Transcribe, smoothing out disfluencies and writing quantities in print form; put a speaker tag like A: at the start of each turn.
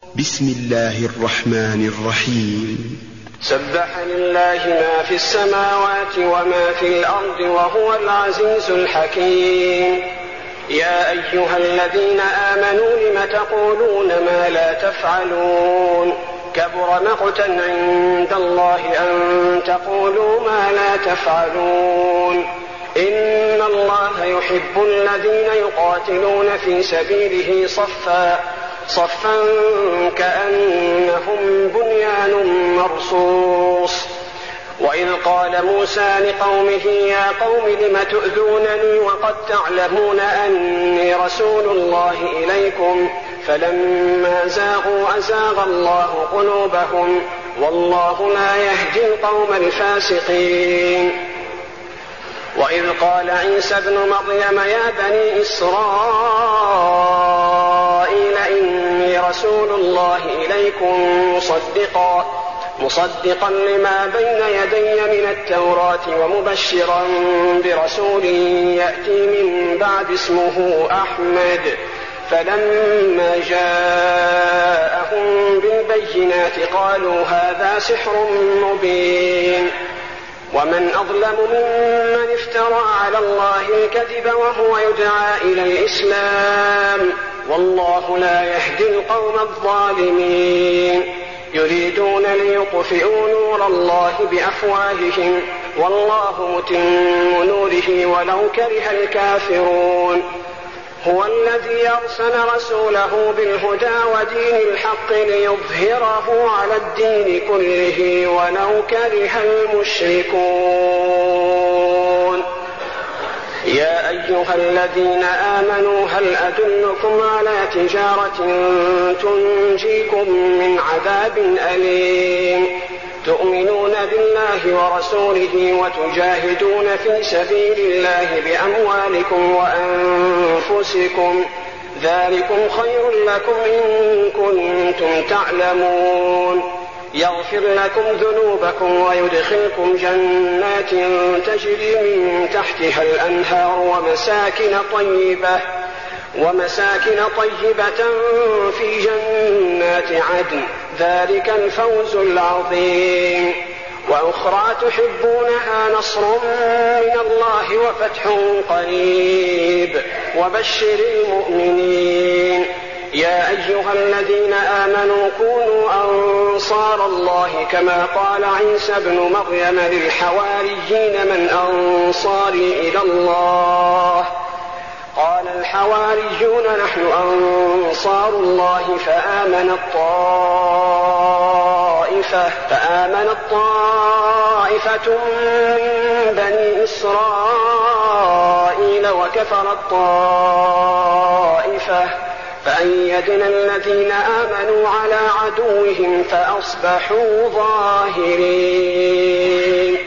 A: بسم الله الرحمن الرحيم.
B: سبح لله ما في السماوات وما في الأرض وهو العزيز الحكيم. يا أيها الذين آمنوا لم تقولون ما لا تفعلون كبر مقتا عند الله أن تقولوا ما لا تفعلون. إن الله يحب الذين يقاتلون في سبيله صفا كأنهم بنيان مرصوص. وإذ قال موسى لقومه يا قوم لم تؤذونني وقد تعلمون أني رسول الله إليكم فلما زاغوا أزاغ الله قلوبهم والله لا يهدي القوم الفاسقين. وإذ قال عيسى ابن مريم يا بني إسرائيل إني رسول الله إليكم مصدقا لما بين يدي من التوراة ومبشرا برسول يأتي من بعد اسمه أحمد. فلما جاءهم بالبينات قالوا هذا سحر مبين. ومن أظلم ممن افترى على الله الكذب وهو يدعى إلى الإسلام والله لا يهدي القوم الظالمين. يريدون ليطفئوا نور الله بأفواههم والله متم نوره ولو كره الكافرون. هو الذي أرسل رسوله بالهدى ودين الحق ليظهره على الدين كله ولو كره المشركون. يا أيها الذين آمنوا هل أدلكم على تجارة تنجيكم من عذاب أليم تؤمنون بالله ورسوله وتجاهدون في سبيل الله بأموالكم وأنفسكم ذلكم خير لكم إن كنتم تعلمون. يغفر لكم ذنوبكم ويدخلكم جنات تجري من تحتها الأنهار ومساكن طيبة في جنات عدن ذلك الفوز العظيم. وأخرى تحبونها نصر من الله وفتح قريب وبشر المؤمنين. يا أيها الذين آمنوا كونوا أنصار الله كما قال عيسى ابن مريم للحواريين من أنصاري إلى الله قال الحواريون نحن أنصار الله فآمنت طائفة من بني إسرائيل وكفرت طائفة فأيدنا الذين آمنوا على عدوهم فأصبحوا ظاهرين.